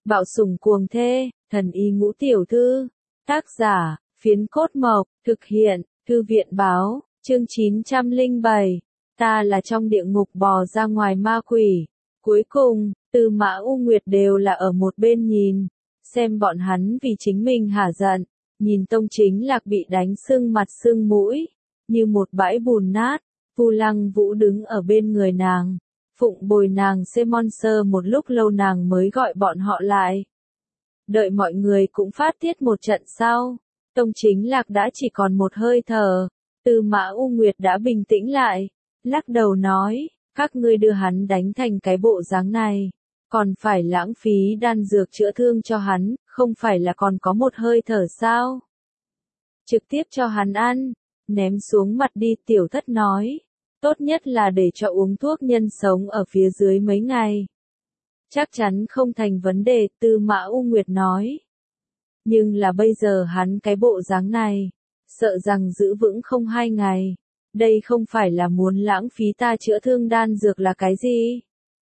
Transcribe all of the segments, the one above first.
Bạo sủng cuồng thê, thần y ngũ tiểu thư. Tác giả, Phiến Cốt Mộc, thực hiện, Thư viện báo, chương 907. Ta là trong địa ngục bò ra ngoài ma quỷ. Cuối cùng, Tư Mã U Nguyệt đều là ở một bên nhìn, xem bọn hắn vì chính mình hả giận, nhìn Tông Chính Lạc bị đánh sưng mặt sưng mũi, như một bãi bùn nát. Vu Lăng Vũ đứng ở bên người nàng, phụng bồi nàng Semon Sơ một lúc lâu nàng mới gọi bọn họ lại. Đợi mọi người cũng phát tiết một trận sau, Tông Chính Lạc đã chỉ còn một hơi thở, Tư Mã U Nguyệt đã bình tĩnh lại, lắc đầu nói, các ngươi đưa hắn đánh thành cái bộ dáng này, còn phải lãng phí đan dược chữa thương cho hắn, không phải là còn có một hơi thở sao? Trực tiếp cho hắn ăn, ném xuống mặt đi. Tiểu Thất nói, tốt nhất là để cho uống thuốc nhân sống ở phía dưới mấy ngày. Chắc chắn không thành vấn đề, Tư Mã U Nguyệt nói. Nhưng là bây giờ hắn cái bộ dáng này, sợ rằng giữ vững không 2 ngày. Đây không phải là muốn lãng phí ta chữa thương đan dược là cái gì?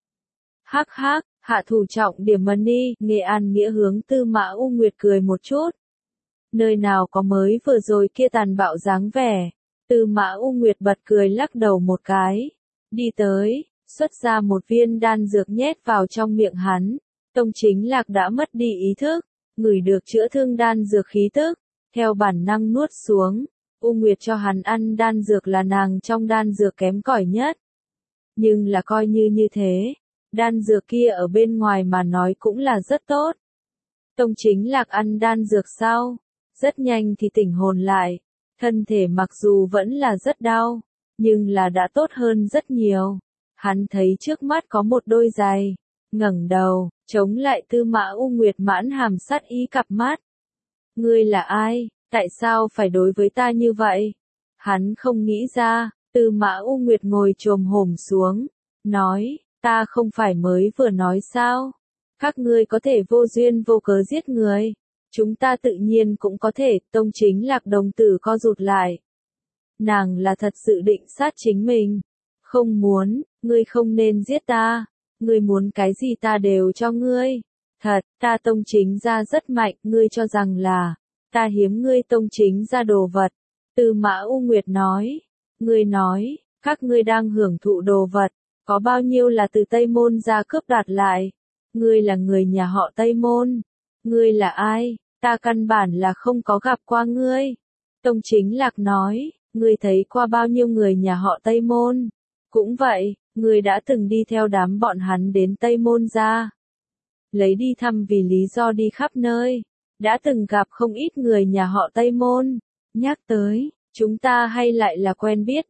Hắc hắc, hạ thủ trọng điểm Mani, Nghệ An Nghĩa hướng Tư Mã U Nguyệt cười một chút. Nơi nào có mới vừa rồi kia tàn bạo dáng vẻ. Tư Mã U Nguyệt bật cười lắc đầu một cái, đi tới, xuất ra một viên đan dược nhét vào trong miệng hắn. Tông Chính Lạc đã mất đi ý thức, ngửi được chữa thương đan dược khí tức, theo bản năng nuốt xuống. U Nguyệt cho hắn ăn đan dược là nàng trong đan dược kém cỏi nhất. Nhưng là coi như thế, đan dược kia ở bên ngoài mà nói cũng là rất tốt. Tông Chính Lạc ăn đan dược sau, rất nhanh thì tỉnh hồn lại. Thân thể mặc dù vẫn là rất đau, nhưng là đã tốt hơn rất nhiều. Hắn thấy trước mắt có một đôi giày, ngẩng đầu, chống lại Tư Mã U Nguyệt mãn hàm sát ý cặp mắt. Ngươi là ai, tại sao phải đối với ta như vậy? Hắn không nghĩ ra, Tư Mã U Nguyệt ngồi chồm hổm xuống, nói, ta không phải mới vừa nói sao? Các ngươi có thể vô duyên vô cớ giết người. Chúng ta tự nhiên cũng có thể. Tông Chính Lạc đồng tử co rụt lại. Nàng là thật sự định sát chính mình. Không muốn, ngươi không nên giết ta. Ngươi muốn cái gì ta đều cho ngươi. Thật, ta Tông Chính gia rất mạnh, ngươi cho rằng là, ta hiếm ngươi Tông Chính gia đồ vật. Tư Mã U Nguyệt nói, ngươi nói, các ngươi đang hưởng thụ đồ vật, có bao nhiêu là từ Tây Môn gia cướp đoạt lại. Ngươi là người nhà họ Tây Môn. Ngươi là ai? Ta căn bản là không có gặp qua ngươi. Tông Chính Lạc nói, ngươi thấy qua bao nhiêu người nhà họ Tây Môn? Cũng vậy, ngươi đã từng đi theo đám bọn hắn đến Tây Môn gia. Lấy đi thăm vì lý do đi khắp nơi. Đã từng gặp không ít người nhà họ Tây Môn. Nhắc tới, chúng ta hay lại là quen biết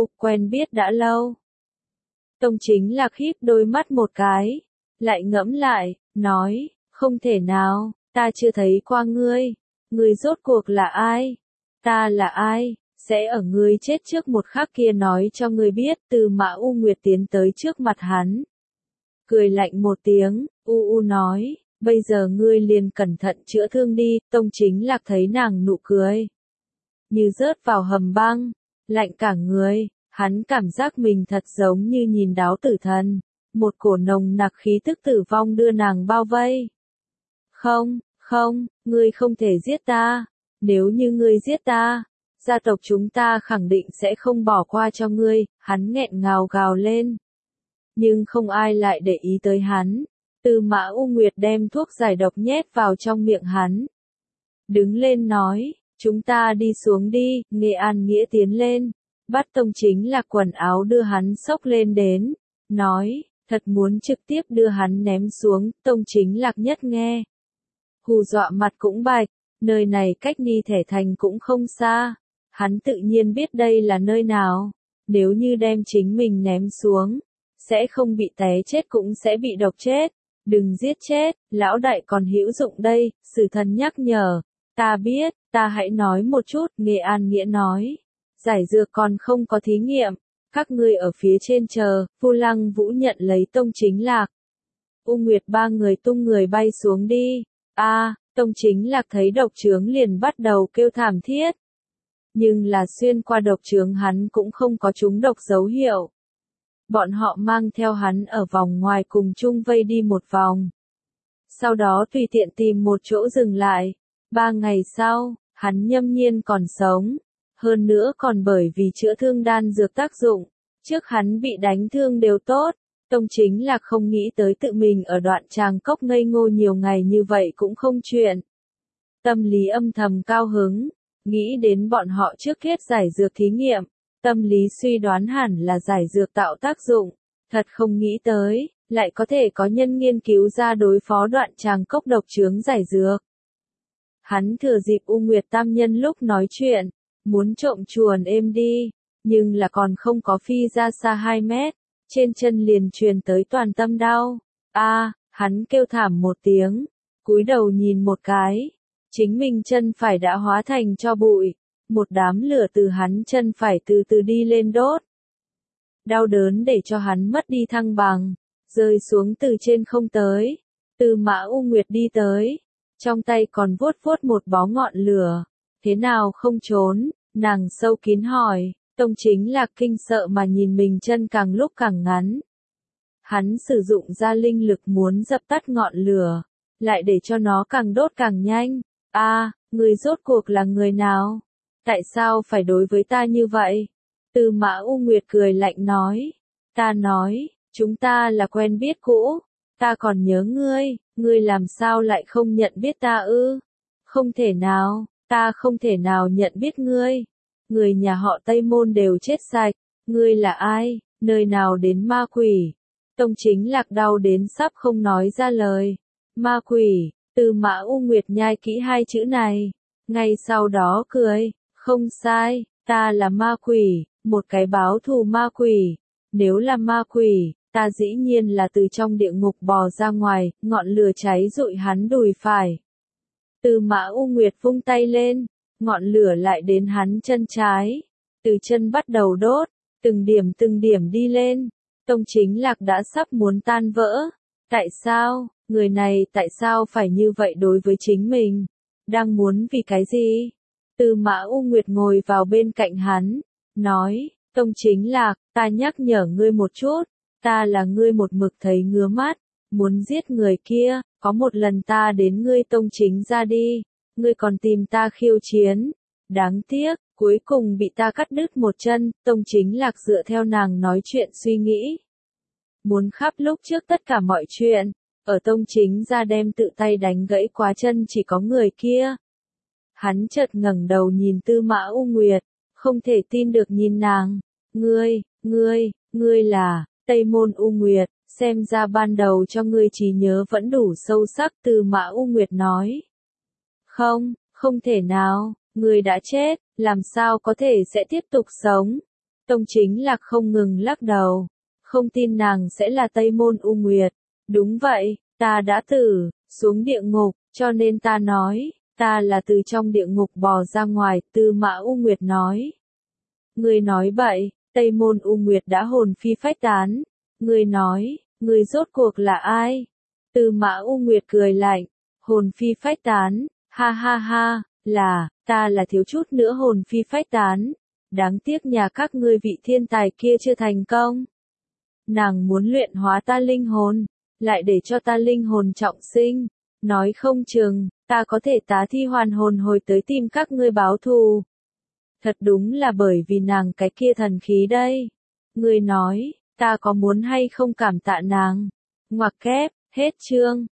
đã lâu. Tông Chính Lạc híp đôi mắt một cái, lại ngẫm lại, nói, không thể nào. Ta chưa thấy qua ngươi. Ngươi rốt cuộc là ai? Ta là ai? Sẽ ở ngươi chết trước một khắc kia nói cho ngươi biết. Tư Mã U Nguyệt tiến tới trước mặt hắn. Cười lạnh một tiếng, nói, bây giờ ngươi liền cẩn thận chữa thương đi. Tông Chính Lạc thấy nàng nụ cười. Như rớt vào hầm băng, lạnh cả người, hắn cảm giác mình thật giống như nhìn đáo tử thần. Một cổ nồng nặc khí tức tử vong đưa nàng bao vây. Không, ngươi không thể giết ta. Nếu như ngươi giết ta, gia tộc chúng ta khẳng định sẽ không bỏ qua cho ngươi. Hắn nghẹn ngào gào lên. Nhưng không ai lại để ý tới hắn. Tư Mã U Nguyệt đem thuốc giải độc nhét vào trong miệng hắn. Đứng lên nói, chúng ta đi xuống đi. Nghệ An Nghĩa tiến lên, bắt Tông Chính Lạc quần áo đưa hắn xốc lên đến. Nói, thật muốn trực tiếp đưa hắn ném xuống. Tông Chính Lạc nhất nghe. Hù dọa mặt cũng bạch, nơi này cách Ni Thể Thành cũng không xa. Hắn tự nhiên biết đây là nơi nào. Nếu như đem chính mình ném xuống, sẽ không bị té chết cũng sẽ bị độc chết. Đừng giết chết, lão đại còn hữu dụng đây. Sử Thần nhắc nhở. Ta biết, ta hãy nói một chút. Nghệ An Nghĩa nói. Giải dược còn không có thí nghiệm. Các ngươi ở phía trên chờ. Vu Lăng Vũ nhận lấy Tông Chính Lạc. U Nguyệt ba người tung người bay xuống đi. Tông Chính Lạc thấy độc trướng liền bắt đầu kêu thảm thiết. Nhưng là xuyên qua độc trướng hắn cũng không có trúng độc dấu hiệu. Bọn họ mang theo hắn ở vòng ngoài cùng chung vây đi một vòng. sau đó tùy tiện tìm một chỗ dừng lại. 3 ngày sau, hắn nhâm nhiên còn sống. Hơn nữa còn bởi vì chữa thương đan dược tác dụng, trước hắn bị đánh thương đều tốt. Tông Chính Lạc không nghĩ tới tự mình ở Đoạn Tràng Cốc ngây ngô nhiều ngày như vậy cũng không chuyện. Tâm lý âm thầm cao hứng, nghĩ đến bọn họ trước hết giải dược thí nghiệm, tâm lý suy đoán hẳn là giải dược tạo tác dụng, thật không nghĩ tới, lại có thể có nhân nghiên cứu ra đối phó Đoạn Tràng Cốc độc chướng giải dược. Hắn thừa dịp U Nguyệt Tam Nhân lúc nói chuyện, muốn trộm chuồn êm đi, nhưng là còn không có phi ra xa 2 mét, trên chân liền truyền tới toàn tâm đau. Hắn kêu thảm một tiếng, cúi đầu nhìn một cái, chính mình chân phải đã hóa thành tro bụi, một đám lửa từ hắn chân phải từ từ đi lên đốt. Đau đớn để cho hắn mất đi thăng bằng, rơi xuống từ trên không tới. Tư Mã U Nguyệt đi tới, trong tay còn vuốt vuốt một bó ngọn lửa. Thế nào không trốn? Nàng sâu kín hỏi. Tông Chính Lạc kinh sợ mà nhìn mình chân càng lúc càng ngắn. Hắn sử dụng ra linh lực muốn dập tắt ngọn lửa, lại để cho nó càng đốt càng nhanh. Người rốt cuộc là người nào? Tại sao phải đối với ta như vậy? Tư Mã U Nguyệt cười lạnh nói. Ta nói, chúng ta là quen biết cũ, ta còn nhớ ngươi làm sao lại không nhận biết ta ư? Không thể nào, ta không thể nào nhận biết ngươi. Người nhà họ Tây Môn đều chết sạch, ngươi là ai, nơi nào đến ma quỷ? Tông Chính Lạc đau đến sắp không nói ra lời. Ma quỷ, Tư Mã U Nguyệt nhai kỹ 2 chữ này, ngay sau đó cười, không sai, ta là ma quỷ, một cái báo thù ma quỷ. Nếu là ma quỷ, ta dĩ nhiên là từ trong địa ngục bò ra ngoài, ngọn lửa cháy rụi hắn đùi phải. Tư Mã U Nguyệt vung tay lên, ngọn lửa lại đến hắn chân trái, từ chân bắt đầu đốt, từng điểm đi lên. Tông Chính Lạc đã sắp muốn tan vỡ. Tại sao, người này tại sao phải như vậy đối với chính mình? Đang muốn vì cái gì? Tư Mã U Nguyệt ngồi vào bên cạnh hắn, nói, Tông Chính Lạc, ta nhắc nhở ngươi một chút, ta là ngươi một mực thấy ngứa mắt, muốn giết người kia, có một lần ta đến ngươi Tông Chính ra đi, ngươi còn tìm ta khiêu chiến. Đáng tiếc, cuối cùng bị ta cắt đứt một chân. Tông Chính Lạc dựa theo nàng nói chuyện suy nghĩ. Muốn khắp lúc trước tất cả mọi chuyện, ở Tông Chính ra đem tự tay đánh gãy quá chân chỉ có người kia. Hắn chợt ngẩng đầu nhìn Tư Mã U Nguyệt, không thể tin được nhìn nàng. Ngươi là Tây Môn U Nguyệt, xem ra ban đầu cho ngươi trí nhớ vẫn đủ sâu sắc. Tư Mã U Nguyệt nói. Không thể nào, ngươi đã chết, làm sao có thể sẽ tiếp tục sống? Tông Chính Lạc không ngừng lắc đầu, không tin nàng sẽ là Tây Môn U Nguyệt. Đúng vậy, ta đã xuống địa ngục, cho nên ta nói, ta là từ trong địa ngục bò ra ngoài. Tư Mã U Nguyệt nói. Ngươi nói bậy, Tây Môn U Nguyệt đã hồn phi phách tán. Ngươi nói, ngươi rốt cuộc là ai? Tư Mã U Nguyệt cười lạnh, hồn phi phách tán, ha ha ha, ta là thiếu chút nữa hồn phi phách tán. Đáng tiếc nhà các ngươi vị thiên tài kia chưa thành công. Nàng muốn luyện hóa ta linh hồn, lại để cho ta linh hồn trọng sinh. Nói không chừng, ta có thể tá thi hoàn hồn hồi tới tìm các ngươi báo thù. Thật đúng là bởi vì nàng cái kia thần khí đây. Ngươi nói, ta có muốn hay không cảm tạ nàng? Ngoặc kép, hết chương.